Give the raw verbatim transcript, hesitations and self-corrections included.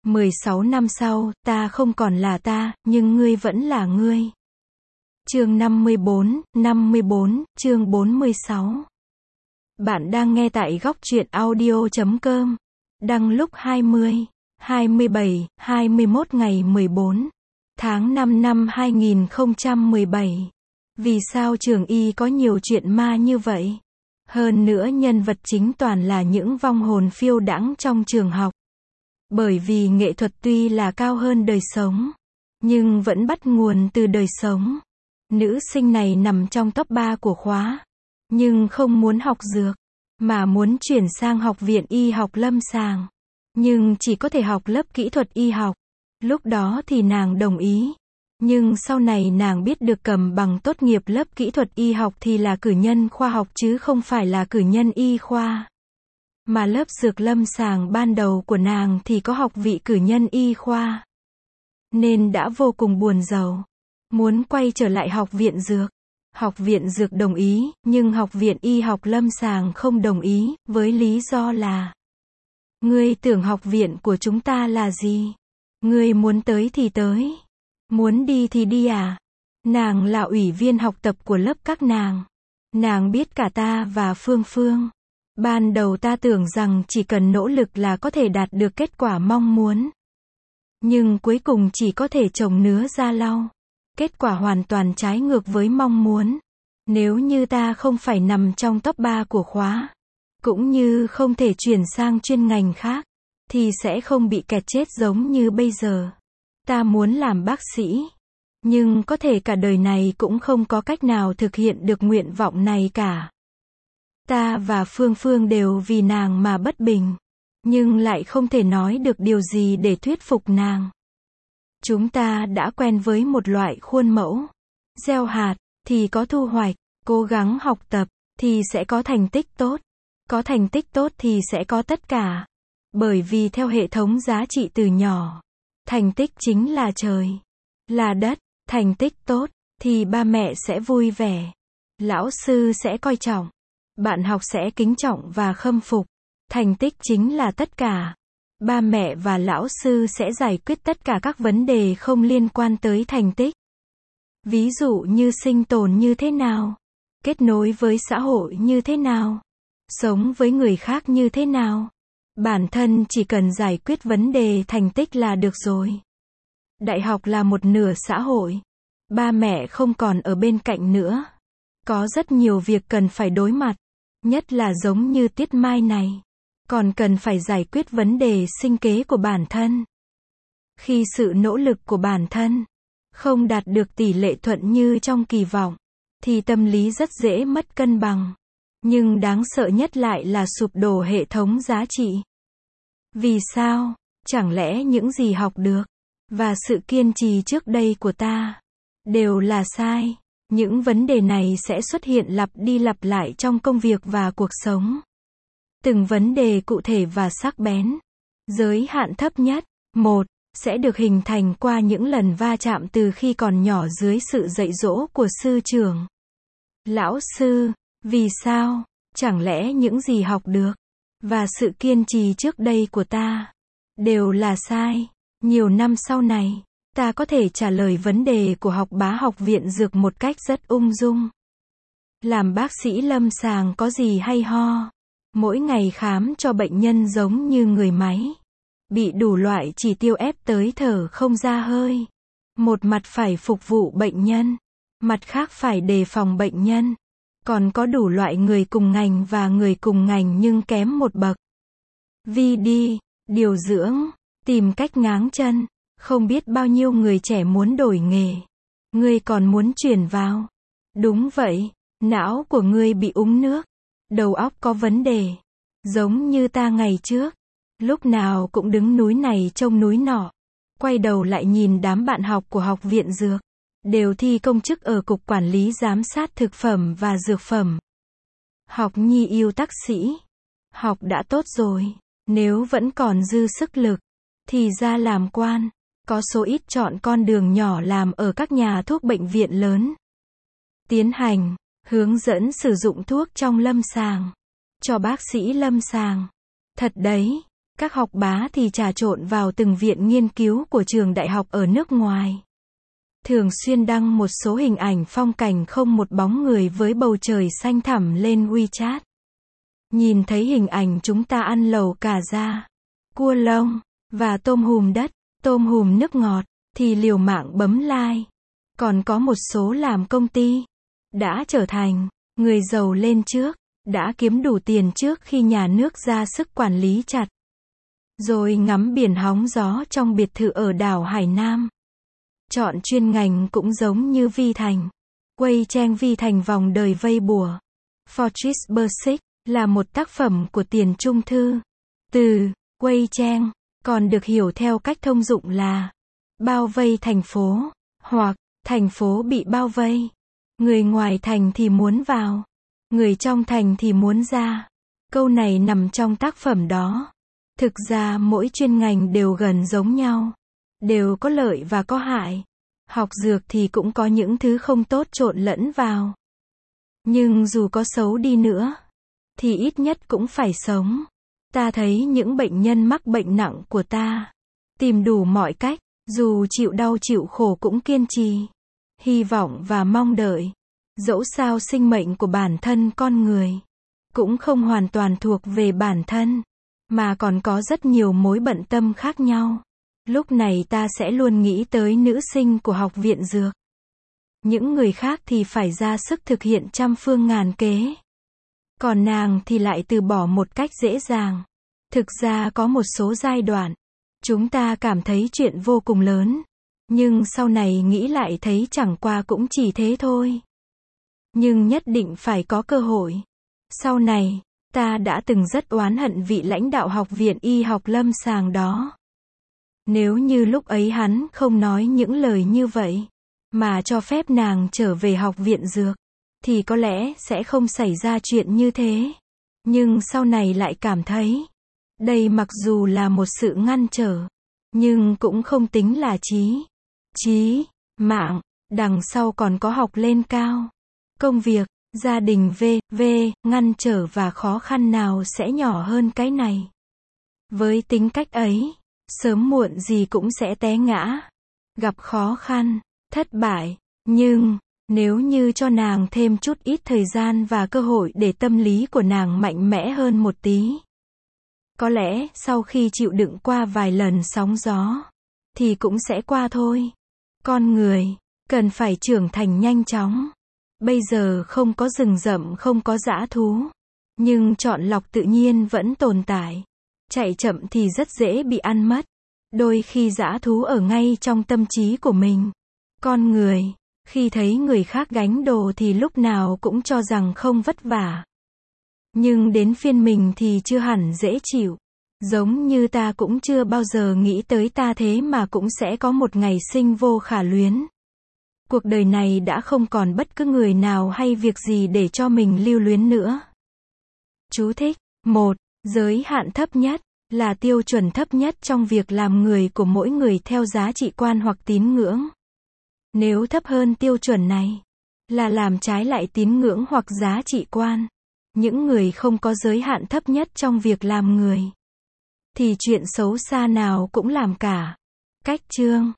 mười sáu năm sau, ta không còn là ta, nhưng ngươi vẫn là ngươi. Chương năm mươi bốn, năm mươi bốn, chương bốn mươi sáu. Bạn đang nghe tại góc truyện audio chấm com. Đăng lúc hai mươi, hai mươi bảy, hai mươi mốt ngày mười bốn tháng năm năm hai nghìn không trăm mười bảy. Vì sao trường y có nhiều chuyện ma như vậy? Hơn nữa nhân vật chính toàn là những vong hồn phiêu đãng trong trường học. Bởi vì nghệ thuật tuy là cao hơn đời sống, nhưng vẫn bắt nguồn từ đời sống. Nữ sinh này nằm trong top ba của khóa, nhưng không muốn học dược, mà muốn chuyển sang học viện y học lâm sàng. Nhưng chỉ có thể học lớp kỹ thuật y học. Lúc đó thì nàng đồng ý. Nhưng sau này nàng biết được cầm bằng tốt nghiệp lớp kỹ thuật y học thì là cử nhân khoa học chứ không phải là cử nhân y khoa. Mà lớp dược lâm sàng ban đầu của nàng thì có học vị cử nhân y khoa. Nên đã vô cùng buồn rầu. Muốn quay trở lại học viện dược. Học viện dược đồng ý, nhưng học viện y học lâm sàng không đồng ý, với lý do là: ngươi tưởng học viện của chúng ta là gì? Ngươi muốn tới thì tới. Muốn đi thì đi à? Nàng là ủy viên học tập của lớp các nàng. Nàng biết cả ta và Phương Phương. Ban đầu ta tưởng rằng chỉ cần nỗ lực là có thể đạt được kết quả mong muốn. Nhưng cuối cùng chỉ có thể trồng nứa ra lau. Kết quả hoàn toàn trái ngược với mong muốn. Nếu như ta không phải nằm trong top ba của khóa, cũng như không thể chuyển sang chuyên ngành khác, thì sẽ không bị kẹt chết giống như bây giờ. Ta muốn làm bác sĩ, nhưng có thể cả đời này cũng không có cách nào thực hiện được nguyện vọng này cả. Ta và Phương Phương đều vì nàng mà bất bình, nhưng lại không thể nói được điều gì để thuyết phục nàng. Chúng ta đã quen với một loại khuôn mẫu. Gieo hạt, thì có thu hoạch. Cố gắng học tập, thì sẽ có thành tích tốt. Có thành tích tốt thì sẽ có tất cả. Bởi vì theo hệ thống giá trị từ nhỏ, thành tích chính là trời, là đất. Thành tích tốt, thì ba mẹ sẽ vui vẻ. Lão sư sẽ coi trọng. Bạn học sẽ kính trọng và khâm phục. Thành tích chính là tất cả. Ba mẹ và lão sư sẽ giải quyết tất cả các vấn đề không liên quan tới thành tích. Ví dụ như sinh tồn như thế nào, kết nối với xã hội như thế nào, sống với người khác như thế nào. Bản thân chỉ cần giải quyết vấn đề thành tích là được rồi. Đại học là một nửa xã hội. Ba mẹ không còn ở bên cạnh nữa. Có rất nhiều việc cần phải đối mặt. Nhất là giống như Tiết Mai này. Còn cần phải giải quyết vấn đề sinh kế của bản thân. Khi sự nỗ lực của bản thân không đạt được tỷ lệ thuận như trong kỳ vọng, thì tâm lý rất dễ mất cân bằng. Nhưng đáng sợ nhất lại là sụp đổ hệ thống giá trị. Vì sao? Chẳng lẽ những gì học được và sự kiên trì trước đây của ta đều là sai? Những vấn đề này sẽ xuất hiện lặp đi lặp lại trong công việc và cuộc sống. Từng vấn đề cụ thể và sắc bén. Giới hạn thấp nhất, một, sẽ được hình thành qua những lần va chạm từ khi còn nhỏ dưới sự dạy dỗ của sư trưởng. Lão sư, vì sao? Chẳng lẽ những gì học được và sự kiên trì trước đây của ta đều là sai? Nhiều năm sau này, ta có thể trả lời vấn đề của học bá học viện dược một cách rất ung dung. Làm bác sĩ lâm sàng có gì hay ho? Mỗi ngày khám cho bệnh nhân giống như người máy. Bị đủ loại chỉ tiêu ép tới thở không ra hơi. Một mặt phải phục vụ bệnh nhân, mặt khác phải đề phòng bệnh nhân. Còn có đủ loại người cùng ngành và người cùng ngành nhưng kém một bậc. Vi đi, điều dưỡng, tìm cách ngáng chân. Không biết bao nhiêu người trẻ muốn đổi nghề. Ngươi còn muốn chuyển vào? Đúng vậy, não của ngươi bị úng nước. Đầu óc có vấn đề. Giống như ta ngày trước. Lúc nào cũng đứng núi này trông núi nọ. Quay đầu lại nhìn đám bạn học của học viện dược. Đều thi công chức ở cục quản lý giám sát thực phẩm và dược phẩm. Học nhi yêu tác sĩ. Học đã tốt rồi. Nếu vẫn còn dư sức lực, thì ra làm quan. Có số ít chọn con đường nhỏ làm ở các nhà thuốc bệnh viện lớn. Tiến hành, hướng dẫn sử dụng thuốc trong lâm sàng. Cho bác sĩ lâm sàng. Thật đấy, Các học bá thì trà trộn vào từng viện nghiên cứu của trường đại học ở nước ngoài. Thường xuyên đăng một số hình ảnh phong cảnh không một bóng người với bầu trời xanh thẳm lên WeChat. Nhìn thấy hình ảnh chúng ta ăn lẩu cà da, cua lông, và tôm hùm đất, tôm hùm nước ngọt, thì liều mạng bấm like. Còn có một số làm công ty, đã trở thành người giàu lên trước, đã kiếm đủ tiền trước khi nhà nước ra sức quản lý chặt. Rồi ngắm biển hóng gió trong biệt thự ở đảo Hải Nam. Chọn chuyên ngành cũng giống như Vi Thành. Quay Trang Vi Thành vòng đời vây bùa. Fortress Basic là một tác phẩm của Tiền Trung Thư. Từ quay Trang còn được hiểu theo cách thông dụng là bao vây thành phố, hoặc thành phố bị bao vây. Người ngoài thành thì muốn vào, người trong thành thì muốn ra. Câu này nằm trong tác phẩm đó. Thực ra mỗi chuyên ngành đều gần giống nhau, đều có lợi và có hại. Học dược thì cũng có những thứ không tốt trộn lẫn vào. Nhưng dù có xấu đi nữa, thì ít nhất cũng phải sống. Ta thấy những bệnh nhân mắc bệnh nặng của ta, tìm đủ mọi cách, dù chịu đau chịu khổ cũng kiên trì, hy vọng và mong đợi. Dẫu sao sinh mệnh của bản thân con người, cũng không hoàn toàn thuộc về bản thân, mà còn có rất nhiều mối bận tâm khác nhau. Lúc này ta sẽ luôn nghĩ tới nữ sinh của học viện dược. Những người khác thì phải ra sức thực hiện trăm phương ngàn kế. Còn nàng thì lại từ bỏ một cách dễ dàng. Thực ra có một số giai đoạn, chúng ta cảm thấy chuyện vô cùng lớn. Nhưng sau này nghĩ lại thấy chẳng qua cũng chỉ thế thôi. Nhưng nhất định phải có cơ hội. Sau này, ta đã từng rất oán hận vị lãnh đạo học viện y học lâm sàng đó. Nếu như lúc ấy hắn không nói những lời như vậy, mà cho phép nàng trở về học viện dược, thì có lẽ sẽ không xảy ra chuyện như thế. Nhưng sau này lại cảm thấy, đây mặc dù là một sự ngăn trở, nhưng cũng không tính là chí, chí, mạng, đằng sau còn có học lên cao. Công việc, gia đình v, v, ngăn trở và khó khăn nào sẽ nhỏ hơn cái này. Với tính cách ấy, sớm muộn gì cũng sẽ té ngã, gặp khó khăn, thất bại. Nhưng, nếu như cho nàng thêm chút ít thời gian và cơ hội để tâm lý của nàng mạnh mẽ hơn một tí, có lẽ sau khi chịu đựng qua vài lần sóng gió, thì cũng sẽ qua thôi. Con người, cần phải trưởng thành nhanh chóng. Bây giờ không có rừng rậm, không có dã thú, nhưng chọn lọc tự nhiên vẫn tồn tại. Chạy chậm thì rất dễ bị ăn mất. Đôi khi dã thú ở ngay trong tâm trí của mình. Con người, khi thấy người khác gánh đồ thì lúc nào cũng cho rằng không vất vả. Nhưng đến phiên mình thì chưa hẳn dễ chịu. Giống như ta cũng chưa bao giờ nghĩ tới ta thế mà cũng sẽ có một ngày sinh vô khả luyến. Cuộc đời này đã không còn bất cứ người nào hay việc gì để cho mình lưu luyến nữa. Chú thích. một. Giới hạn thấp nhất là tiêu chuẩn thấp nhất trong việc làm người của mỗi người theo giá trị quan hoặc tín ngưỡng. Nếu thấp hơn tiêu chuẩn này, là làm trái lại tín ngưỡng hoặc giá trị quan. Những người không có giới hạn thấp nhất trong việc làm người, thì chuyện xấu xa nào cũng làm cả. Cách chương